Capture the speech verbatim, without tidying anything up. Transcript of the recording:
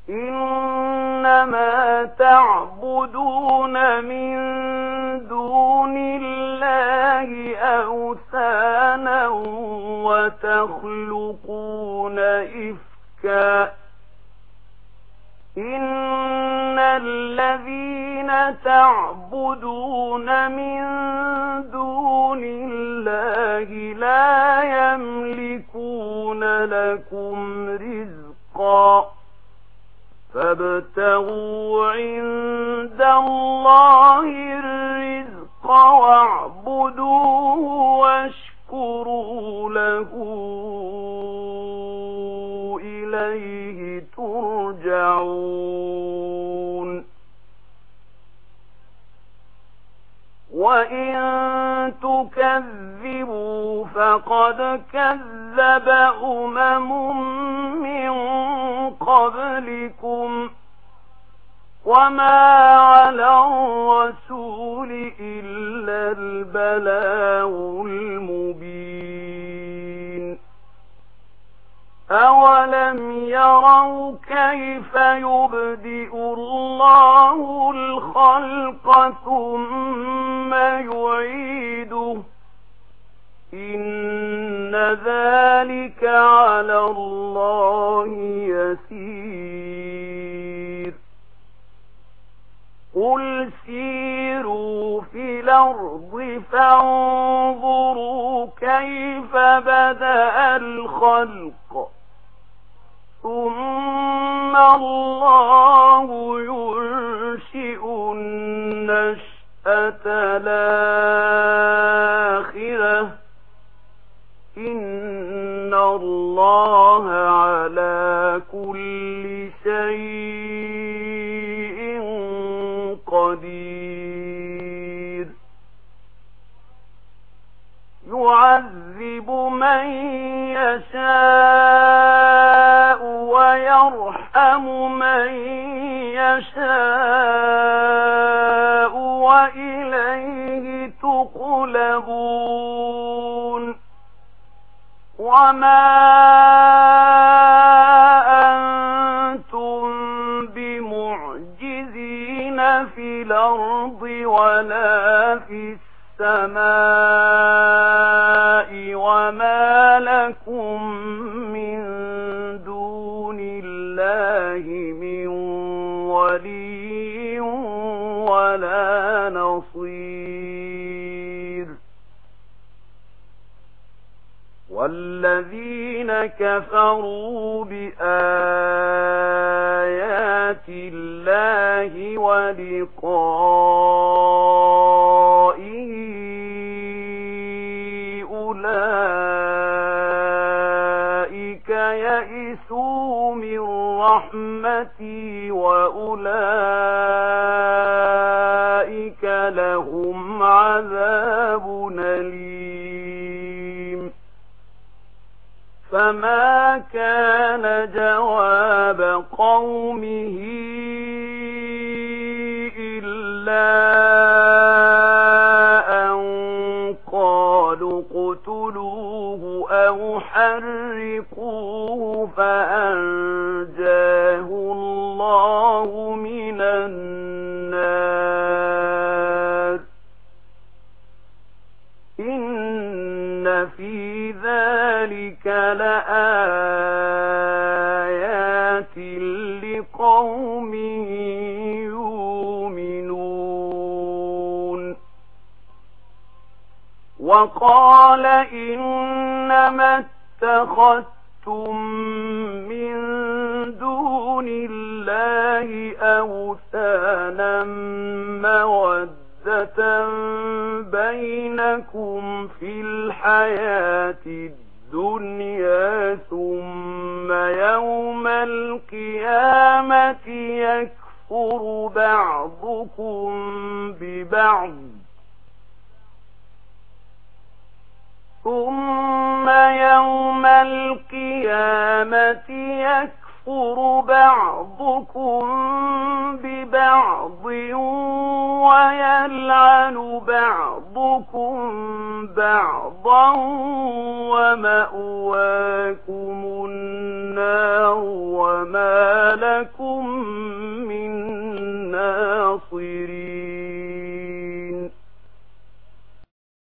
إنما تعبدون من دون الله أوثانا وتخلقون إفكا إن الذين تعبدون من دون الله لا يملكون لكم رزقا فابتغوا عند الله الرزق واعبدوه واشكروا له إليه ترجعون وإن تكذبوا فقد كذب أمم من قبلكم وما على الرسول إلا البلاغ المبين أولم يروا كيف يبدئ الله الخلق ثم يعيده إن ذلك على الله يسير قل سيروا في الأرض فانظروا كيف بدأ الخلق ثم الله ينشئ النشأة الآخرة إن الله على كل شيء قدير يعذب من يشاء ويرحم من يشاء وإليه تقلبون وما أنتم بمعجزين في الأرض ولا في السماء وما لكم من دون الله من ولي ولا نصير والذين كفروا بآيات الله ولقائه أولئك يئسوا من رحمتي وأولئك لهم عذاب أليم فما كان جواب قومه إلا أن قالوا اقتلوه أو حرقوه فأنجاه الله من النار إن في ذلك لآيات لقوم يؤمنون وقال إنما اتخذتم من دون الله أوثانا مودة بينكم في الحياة الدنيا ثم يوم القيامة يكفر بعضكم ببعض ثم يوم القيامة يكفر بعضكم ببعض ويلعن بعضكم بعضا ومأواكم النار النار وما لكم من ناصرين.